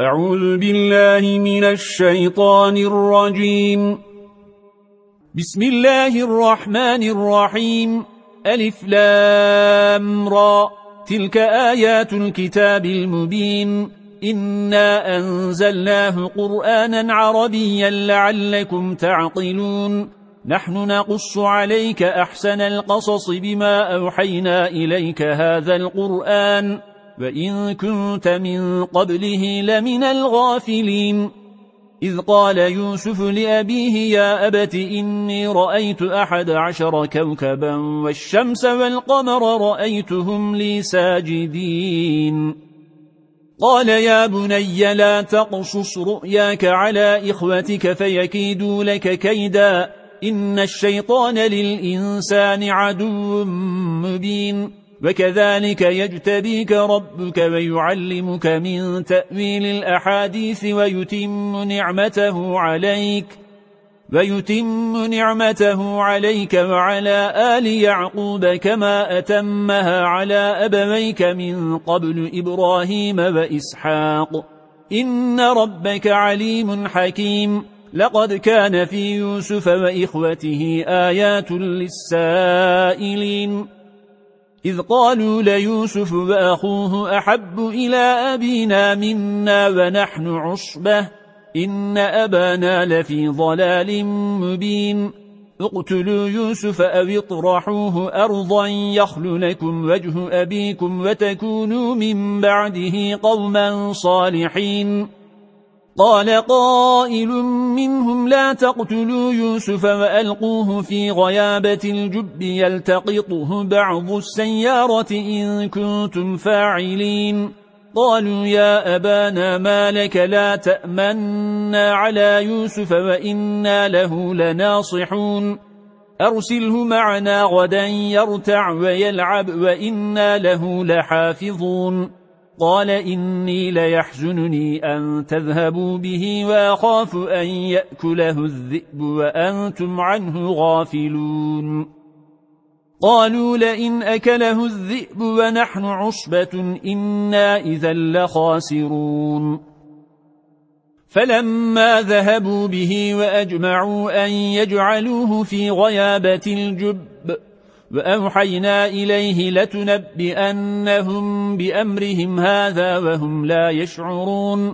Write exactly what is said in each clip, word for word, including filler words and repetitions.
أعوذ بالله من الشيطان الرجيم. بسم الله الرحمن الرحيم. ألف لام را. تلك آيات الكتاب المبين. إنا أنزلناه قرآنا عربيا لعلكم تعقلون. نحن نقص عليك أحسن القصص بما أوحينا إليك هذا القرآن وإن كنت من قبله لمن الغافلين. إذ قال يوسف لأبيه يا أبت إني رأيت أحد عشر كوكبا والشمس والقمر رأيتهم لي ساجدين. قال يا بني لا تقصص رؤياك على إخوتك فيكيدوا لك كيدا إن الشيطان للإنسان عدو مبين. وكذلك يجتبيك ربك ويعلمك من تأويل الأحاديث ويتم نعمته عليك ويتم نعمته عليك وعلى آل يعقوب كما أتمها على أبويك من قبل إبراهيم وإسحاق إن ربك عليم حكيم. لقد كان في يوسف وإخوته آيات للسائلين إذ قالوا ليوسف وأخوه أحب إلى أبينا منا ونحن عصبة إن أبانا لفي ضلال مبين. اقتلوا يوسف أو اطرحوه أرضا يخل لكم وجه أبيكم وتكونوا من بعده قوما صالحين. قال قائل منهم لا تقتلوا يوسف وألقوه في غيابة الجب يلتقطه بعض السيارة إن كنتم فاعلين. قالوا يا أبانا ما لك لا تأمنا على يوسف وإنا له لناصحون. أرسله معنا غدا يرتع ويلعب وإنا له لحافظون. قال إني ليحزنني أن تذهبوا به وأخاف أن يأكله الذئب وأنتم عنه غافلون. قالوا لئن أكله الذئب ونحن عصبة إنا إذا لخاسرون. فلما ذهبوا به وأجمعوا أن يجعلوه في غيابة الجب وأوحينا إليه لتنبئنهم بأمرهم هذا وهم لا يشعرون.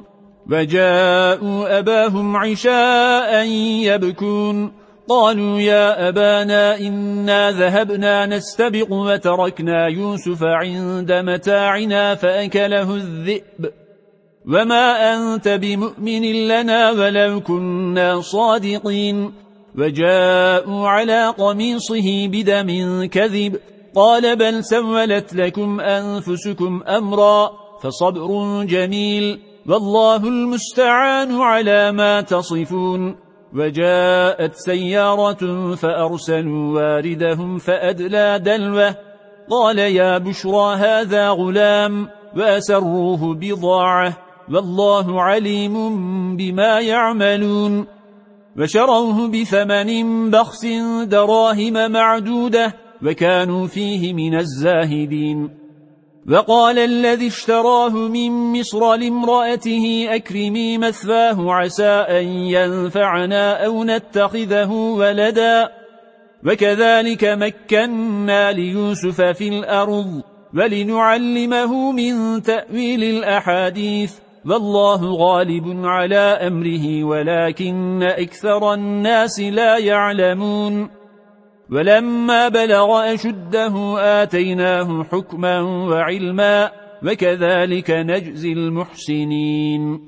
وجاءوا أباهم عشاء يبكون. قالوا يا أبانا إنا ذهبنا نستبق وتركنا يوسف عند متاعنا فأكله الذئب وما أنت بمؤمن لنا ولو كنا صادقين. وجاءوا على قميصه بدم كذب قال بل سولت لكم أنفسكم أمرا فصبر جميل والله المستعان على ما تصفون. وجاءت سيارة فأرسلوا واردهم فأدلى دلوه قال يا بشرى هذا غلام وأسروه بضاعة والله عليم بما يعملون. وشروه بثمن بخس دراهم معدودة وكانوا فيه من الزاهدين. وقال الذي اشتراه من مصر لامرأته أكرمي مثواه عسى أن ينفعنا أو نتخذه ولدا. وكذلك مكنا ليوسف في الأرض ولنعلمه من تأويل الأحاديث والله غالب على أمره ولكن أكثر الناس لا يعلمون. ولما بلغ أشده آتيناه حكما وعلما وكذلك نجزي المحسنين.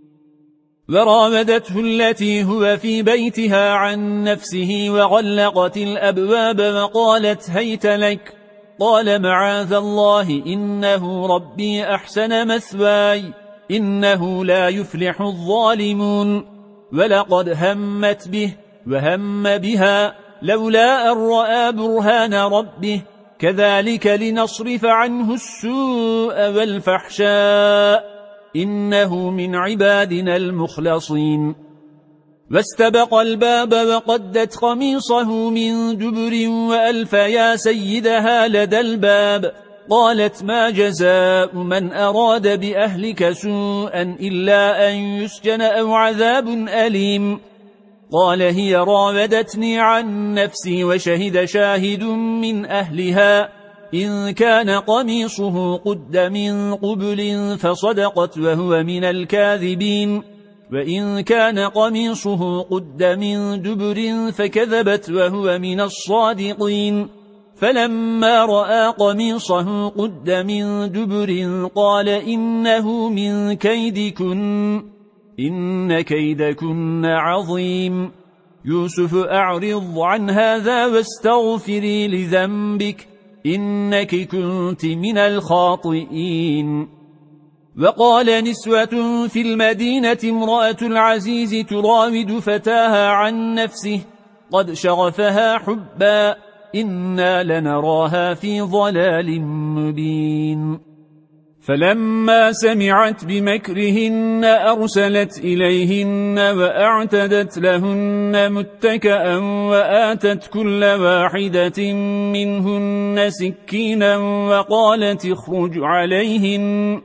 وراودته التي هو في بيتها عن نفسه وغلقت الأبواب وقالت هيت لك. قال معاذ الله إنه ربي أحسن مثواي إنه لا يفلح الظالمون. ولقد همت به وهم بها لولا أن رأى برهان ربه كذلك لنصرف عنه السوء والفحشاء إنه من عبادنا المخلصين. واستبق الباب وقدت قميصه من دبر وألف يا سيدها لدى الباب قالت ما جزاء من أراد بأهلك سوءا إلا أن يسجن أو عذاب أليم قال هي راودتني عن نفسي وشهد شاهد من أهلها إن كان قميصه قد من قبل فصدقت وهو من الكاذبين وإن كان قميصه قد من دبر فكذبت وهو من الصادقين فلما رأى قميصه قد من دبر قال إنه من كيدكن إن كيدكن عظيم يوسف أعرض عن هذا واستغفري لذنبك إنك كنت من الخاطئين وقال نسوة في المدينة امرأة العزيز تراود فتاها عن نفسه قد شغفها حبا إنا لنراها في ضلال مبين فلما سمعت بمكرهن أرسلت إليهن وأعتدت لهن متكأ وآتت كل واحدة منهن سكينا وقالت اخرج عليهن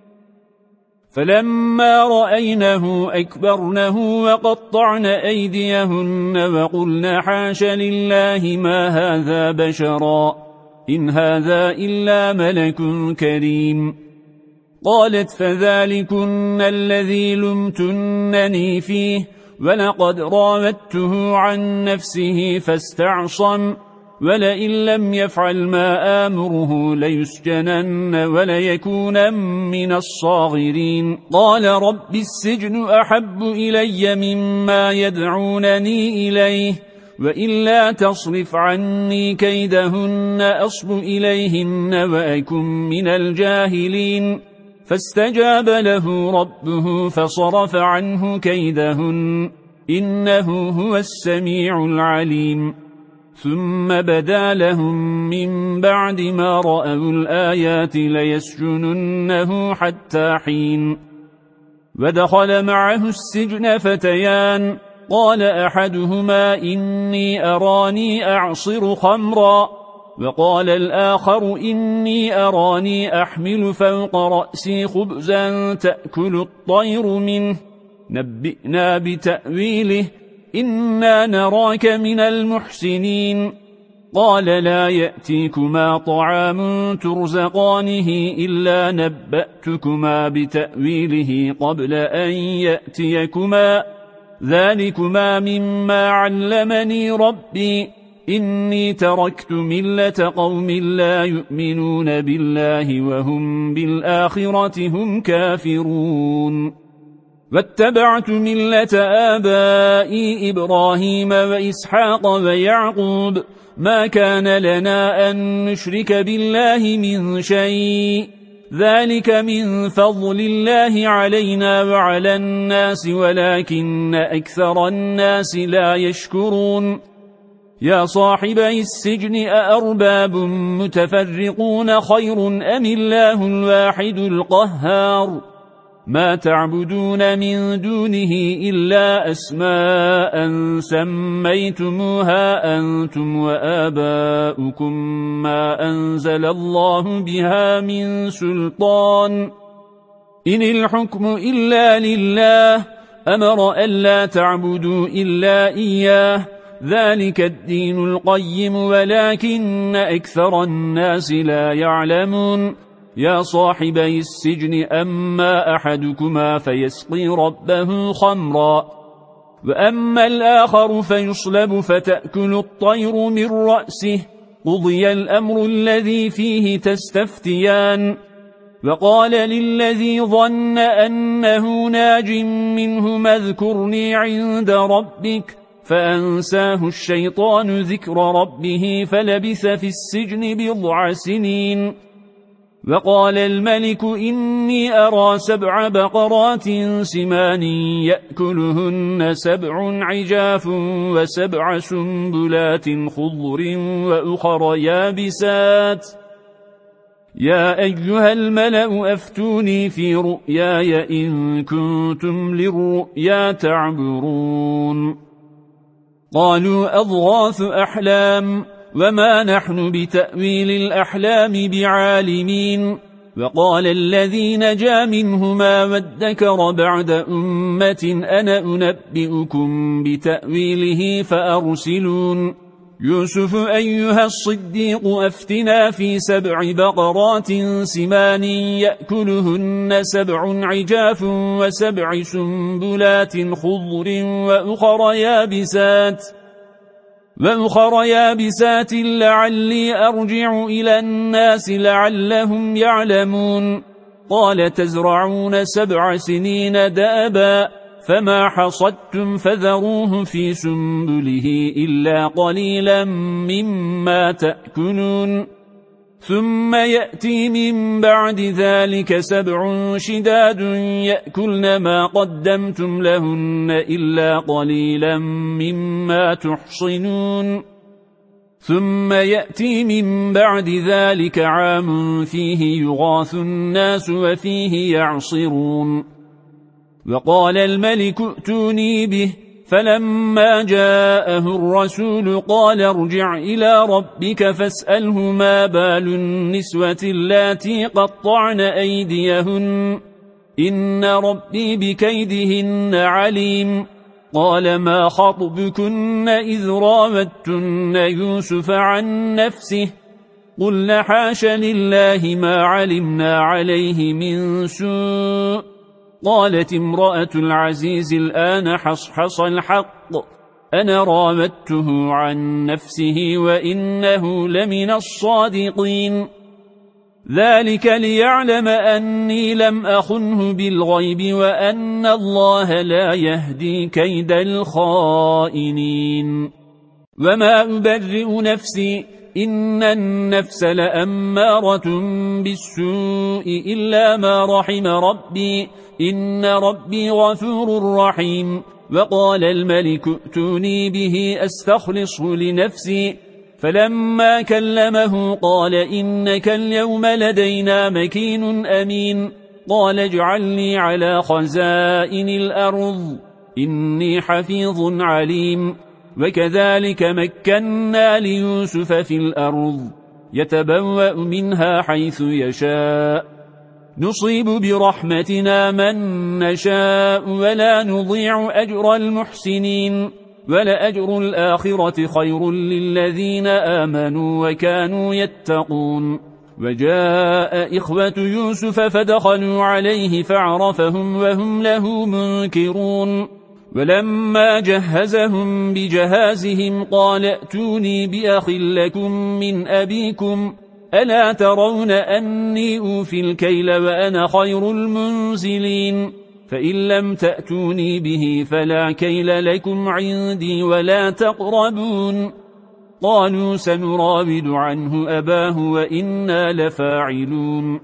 فلما رأينه أكبرنه وقطعن أيديهن وقلن حاش لله ما هذا بشرا إن هذا إلا ملك كريم قالت فذلكن الذي لمتنني فيه ولقد راودته عن نفسه فاستعصم ولئن لم يفعل ما آمره ليسجنن وليكون من الصاغرين قال رب السجن أحب إلي مما يدعونني إليه وإلا تصرف عني كيدهن أصب إليهن وأكن من الجاهلين فاستجاب له ربه فصرف عنه كيدهن إنه هو السميع العليم ثم بدا لهم من بعد ما رأوا الآيات ليسجننه حتى حين ودخل معه السجن فتيان قال أحدهما إني أراني أعصر خمرا وقال الآخر إني أراني أحمل فوق رأسي خبزا تأكل الطير منه نبئنا بتأويله إنا نراك من المحسنين قال لا يأتيكما طعام ترزقانه إلا نبأتكما بتأويله قبل أن يأتيكما ذلكما مما علمني ربي إني تركت ملة قوم لا يؤمنون بالله وهم بالآخرة هم كافرون واتبعت ملة آبائي إبراهيم وإسحاق ويعقوب ما كان لنا أن نشرك بالله من شيء ذلك من فضل الله علينا وعلى الناس ولكن أكثر الناس لا يشكرون يا صاحبي السجن أأرباب متفرقون خير أم الله الواحد القهار ما تعبدون من دونه إلا أسماء سميتموها أنتم وآباؤكم ما أنزل الله بها من سلطان إن الحكم إلا لله أمر ألا تعبدوا إلا إياه ذلك الدين القيم ولكن أكثر الناس لا يعلمون يا صاحبي السجن أما أحدكما فيسقي ربه خمرا وأما الآخر فيصلب فتأكل الطير من رأسه قضي الأمر الذي فيه تستفتيان وقال للذي ظن أنه ناج منه اذكرني عند ربك فأنساه الشيطان ذكر ربه فلبث في السجن بضع سنين وقال الملك إني أرى سبع بقرات سمان يأكلهن سبع عجاف وسبع سنبلات خضر وأخر يابسات يا أيها الملأ أفتوني في رؤياي إن كنتم للرؤيا تعبرون قالوا أضغاث أحلام وما نحن بتأويل الأحلام بعالمين. وقال الذي نجا منهما وادكر بعد أمة أنا أنبئكم بتأويله فأرسلون. يوسف أيها الصديق أفتنا في سبع بقرات سمان يأكلهن سبع عجاف وسبع سنبلات خضر وأخر يابسات وأخر يابسات لعلي أرجع إلى الناس لعلهم يعلمون. قال تزرعون سبع سنين دابا فما حصدتم فذروه في سنبله إلا قليلا مما تأكلون. ثم يأتي من بعد ذلك سبع شداد يأكلن ما قدمتم لهن إلا قليلا مما تحصنون. ثم يأتي من بعد ذلك عام فيه يغاث الناس وفيه يعصرون. وقال الملك ائتوني به فلما جاءه الرسول قال ارجع إلى ربك فاسأله ما بال النسوة اللاتي قطعن أيديهن إن ربي بكيدهن عليم. قال ما خطبكن إذ راودتن يوسف عن نفسه قلنا حاش لله ما علمنا عليه من سوء. قالت امرأة العزيز الآن حصحص الحق أنا راودته عن نفسه وإنه لمن الصادقين. ذلك ليعلم أني لم أخنه بالغيب وأن الله لا يهدي كيد الخائنين. وما أبرئ نفسي إن النفس لأمارة بالسوء إلا ما رحم ربي إن ربي غفور رحيم. وقال الملك ائتوني به أستخلصه لنفسي فلما كلمه قال إنك اليوم لدينا مكين أمين. قال اجعلني على خزائن الأرض إني حفيظ عليم. وكذلك مكنا ليوسف في الأرض يتبوأ منها حيث يشاء نصيب برحمتنا من نشاء ولا نضيع أجر المحسنين. ولأجر الآخرة خير للذين آمنوا وكانوا يتقون. وجاء إخوة يوسف فدخلوا عليه فعرفهم وهم له منكرون. ولما جهزهم بجهازهم قال ائتوني بأخ لكم من أبيكم ألا ترون أني أوفي الكيل وأنا خير المنزلين. فإن لم تأتوني به فلا كيل لكم عندي ولا تقربون. قالوا سنراود عنه أباه وإنا لفاعلون.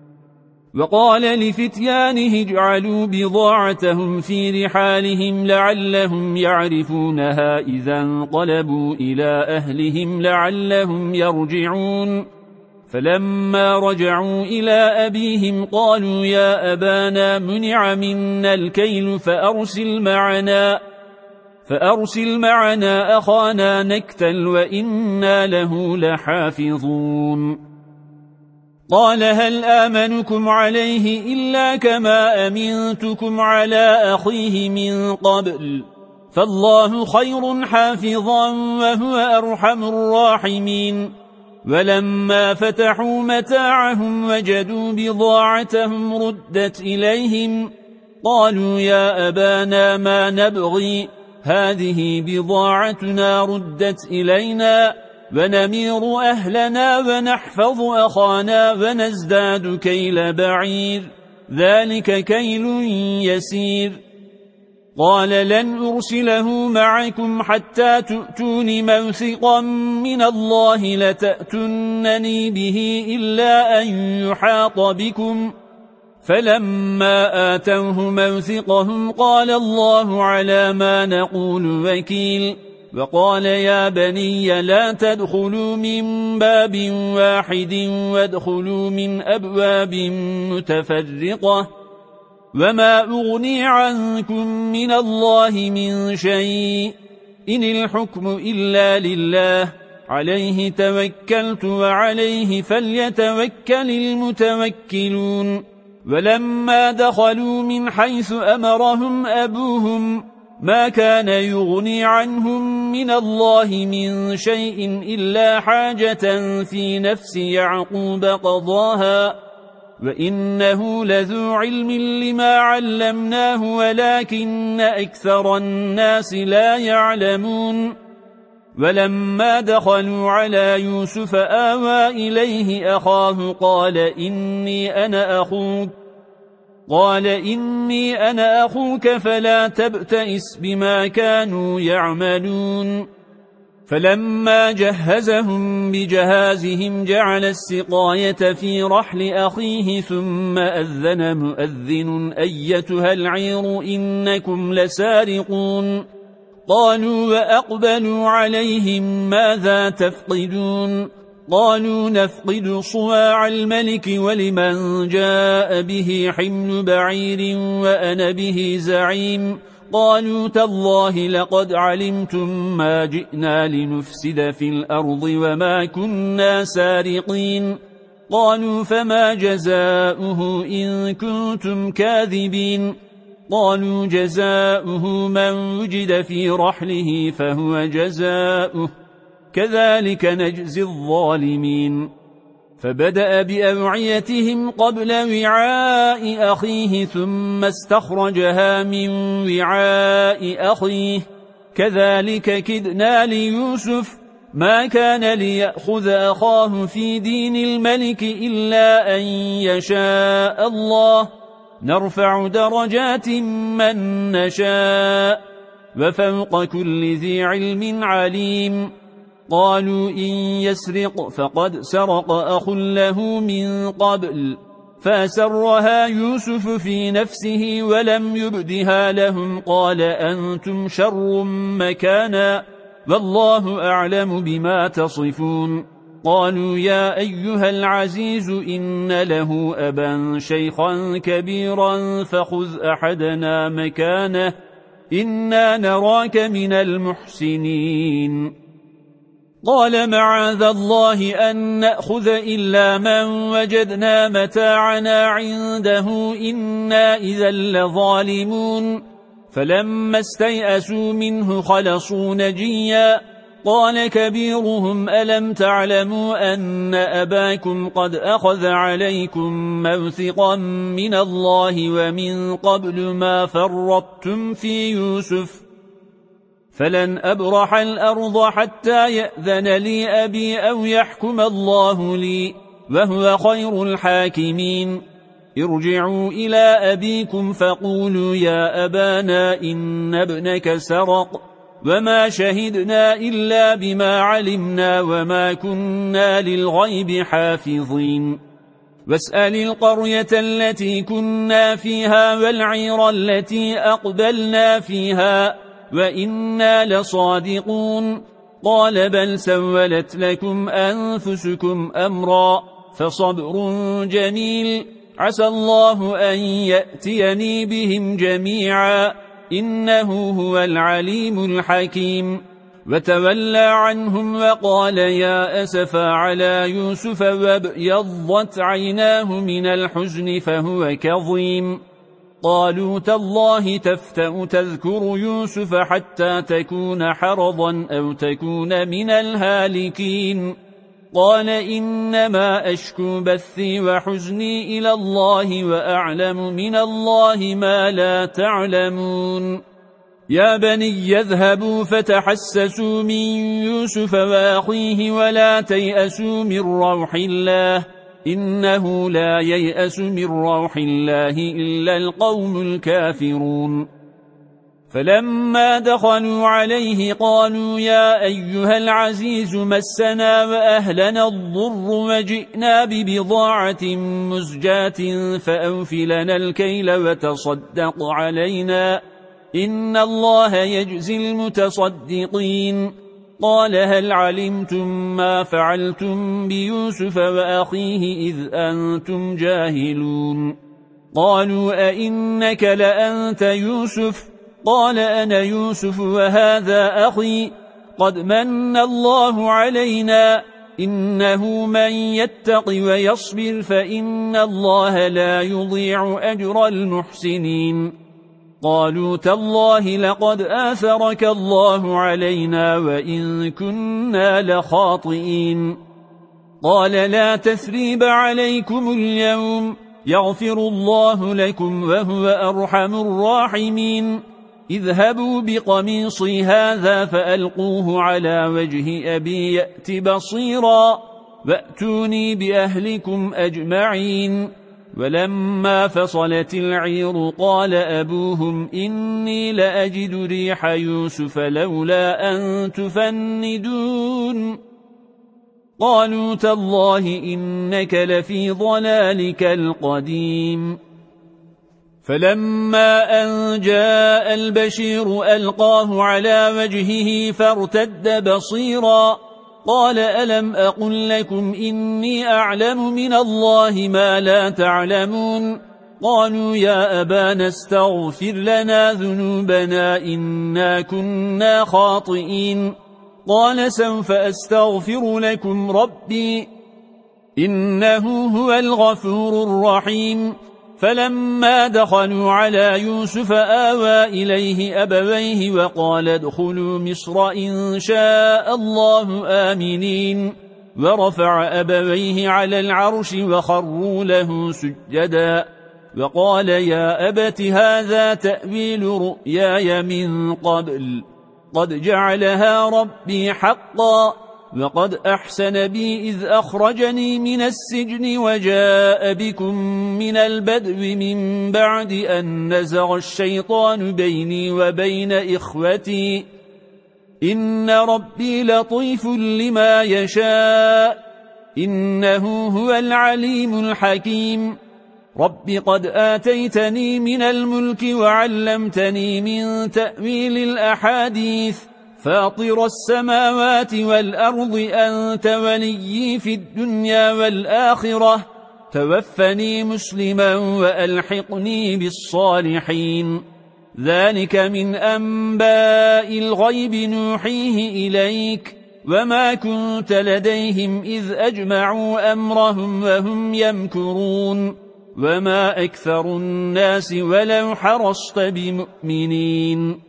وقال لفتيانه اجعلوا بضاعتهم في رحالهم لعلهم يعرفونها إذا انقلبوا إلى أهلهم لعلهم يرجعون. فلما رجعوا إلى أبيهم قالوا يا أبانا منع منا الكيل فأرسل معنا فأرسل معنا أخانا نكتل وإنا له لحافظون. قال هل آمنكم عليه إلا كما أمنتكم على أخيه من قبل فالله خير حافظا وهو أرحم الراحمين. ولما فتحوا متاعهم وجدوا بضاعتهم ردت إليهم قالوا يا أبانا ما نبغي هذه بضاعتنا ردت إلينا ونمير أهلنا ونحفظ أخانا ونزداد كيل بعير ذلك كيل يسير. قال لن أرسله معكم حتى تؤتون موثقا من الله لتأتنني به إلا أن يحاط بكم. فلما آتوه موثقهم قال الله على ما نقول وكيل. وقال يا بني لا تدخلوا من باب واحد وادخلوا من أبواب متفرقة وما أغني عنكم من الله من شيء إن الحكم إلا لله عليه توكلت وعليه فليتوكل المتوكلون ولما دخلوا من حيث أمرهم أبوهم ما كان يغني عنهم من الله من شيء إلا حاجة في نفس يعقوب قضاها وإنه لذو علم لما علمناه ولكن أكثر الناس لا يعلمون ولما دخلوا على يوسف آوى إليه أخاه قال إني أنا أخوك قال إني أنا أخوك فلا تبتئس بما كانوا يعملون فلما جهزهم بجهازهم جعل السقاية في رحل أخيه ثم أذن مؤذن أيتها العير إنكم لسارقون قالوا وأقبلوا عليهم ماذا تفقدون قالوا نفقد صواع الملك ولمن جاء به حمل بعير وأنا به زعيم قالوا تالله لقد علمتم ما جئنا لنفسد في الأرض وما كنا سارقين قالوا فما جزاؤه إن كنتم كاذبين قالوا جزاؤه من وجد في رحله فهو جزاؤه كذلك نجزي الظالمين فبدأ بأوعيتهم قبل وعاء أخيه ثم استخرجها من وعاء أخيه كذلك كدنا ليوسف ما كان ليأخذ أخاه في دين الملك إلا أن يشاء الله نرفع درجات من نشاء وفوق كل ذي علم عليم قالوا إن يسرق فقد سرق أخ له من قبل فأسرها يوسف في نفسه ولم يبدها لهم قال أنتم شر مكانا والله أعلم بما تصفون قالوا يا أيها العزيز إن له أبا شيخا كبيرا فخذ أحدنا مكانه إنا نراك من المحسنين قال معاذ الله أن نأخذ إلا من وجدنا متاعنا عنده إنا إذا لظالمون فلما استيأسوا منه خلصوا نجيا قال كبيرهم ألم تعلموا أن أباكم قد أخذ عليكم موثقا من الله ومن قبل ما فرطتم في يوسف فلن أبرح الأرض حتى يأذن لي أبي أو يحكم الله لي وهو خير الحاكمين ارجعوا إلى أبيكم فقولوا يا أبانا إن ابنك سرق وما شهدنا إلا بما علمنا وما كنا للغيب حافظين واسأل القرية التي كنا فيها والعير التي أقبلنا فيها وإنا لصادقون قال بل سولت لكم أنفسكم أمرا فصبر جميل عسى الله أن يأتيني بهم جميعا إنه هو العليم الحكيم وتولى عنهم وقال يا أسفا على يوسف وابيضت عيناه من الحزن فهو كظيم قالوا تالله تفتأ تذكر يوسف حتى تكون حرضا أو تكون من الهالكين قال إنما أشكو بثي وحزني إلى الله وأعلم من الله ما لا تعلمون يا بني يذهبوا فتحسسوا من يوسف وأخيه ولا تيأسوا من روح الله إنه لا ييأس من روح الله إلا القوم الكافرون فلما دخلوا عليه قالوا يا أيها العزيز مسنا وأهلنا الضر وجئنا ببضاعة مزجاة فأوفلنا الكيل وتصدق علينا إن الله يجزي المتصدقين قال هل علمتم ما فعلتم بيوسف وأخيه إذ أنتم جاهلون قالوا أئنك لأنت يوسف قال أنا يوسف وهذا أخي قد من الله علينا إنه من يتق ويصبر فإن الله لا يضيع أجر المحسنين قالوا تالله لقد آثرك الله علينا وإن كنا لخاطئين قال لا تثريب عليكم اليوم يغفر الله لكم وهو أرحم الراحمين اذهبوا بقميصي هذا فألقوه على وجه أبي يأت بصيرا وأتوني بأهلكم أجمعين ولما فصلت العير قال أبوهم إني لأجد ريح يوسف لولا أن تفندون قالوا تالله إنك لفي ضلالك القديم فلما أن جاء البشير ألقاه على وجهه فارتد بصيرا قال ألم أقل لكم إني أعلم من الله ما لا تعلمون قالوا يا أبانا استغفر لنا ذنوبنا إنا كنا خاطئين قال سوف أستغفر لكم ربي إنه هو الغفور الرحيم فلما دخلوا على يوسف آوى إليه أبويه وقال ادخلوا مصر إن شاء الله آمنين ورفع أبويه على العرش وخروا له سجدا وقال يا أبت هذا تأويل رؤياي من قبل قد جعلها ربي حقا وقد أحسن بي إذ أخرجني من السجن وجاء بكم من البدو من بعد أن نزغ الشيطان بيني وبين إخوتي إن ربي لطيف لما يشاء إنه هو العليم الحكيم رب قد آتيتني من الملك وعلمتني من تأويل الأحاديث فاطر السماوات والأرض أنت وليي في الدنيا والآخرة توفني مسلما وألحقني بالصالحين ذلك من أنباء الغيب نوحيه إليك وما كنت لديهم إذ أجمعوا أمرهم وهم يمكرون وما أكثر الناس ولو حرصت بمؤمنين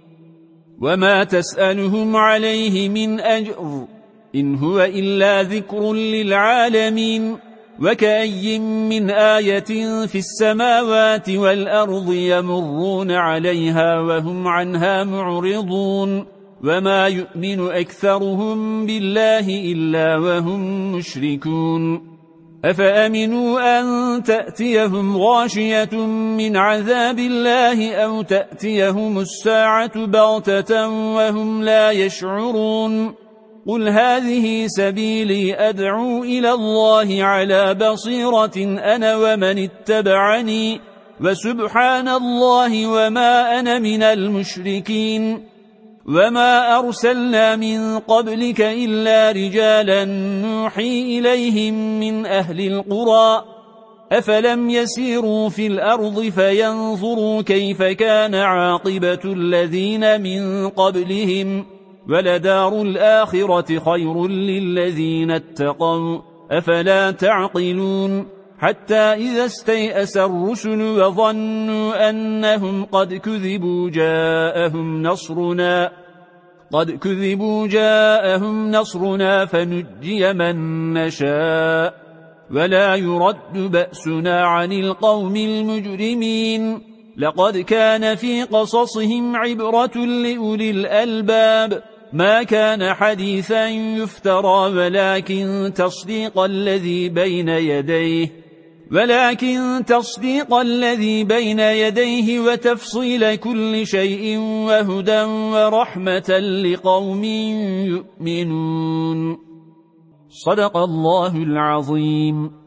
وما تسألهم عليه من أجر إن هو إلا ذكر للعالمين وكأي من آية في السماوات والأرض يمرون عليها وهم عنها معرضون وما يؤمن أكثرهم بالله إلا وهم مشركون أفأمنوا أن تأتيهم غاشية من عذاب الله أو تأتيهم الساعة بغتة وهم لا يشعرون قل هذه سبيلي أدعو إلى الله على بصيرة أنا ومن اتبعني وسبحان الله وما أنا من المشركين وما أرسلنا من قبلك إلا رجالا نوحي إليهم من أهل القرى أفلم يسيروا في الأرض فينظروا كيف كان عاقبة الذين من قبلهم ولدار الآخرة خير للذين اتقوا أفلا تعقلون حتى إذا استيأس الرسل وظنوا أنهم قد كذبوا جاءهم نصرنا قد كذبوا جاءهم نصرنا فنجي من نشاء ولا يرد بأسنا عن القوم المجرمين لقد كان في قصصهم عبرة لأولي الألباب ما كان حديثا يفترى ولكن تصديق الذي بين يديه ولكن تصديق الذي بين يديه وتفصيل كل شيء وهدى ورحمة لقوم يؤمنون صدق الله العظيم.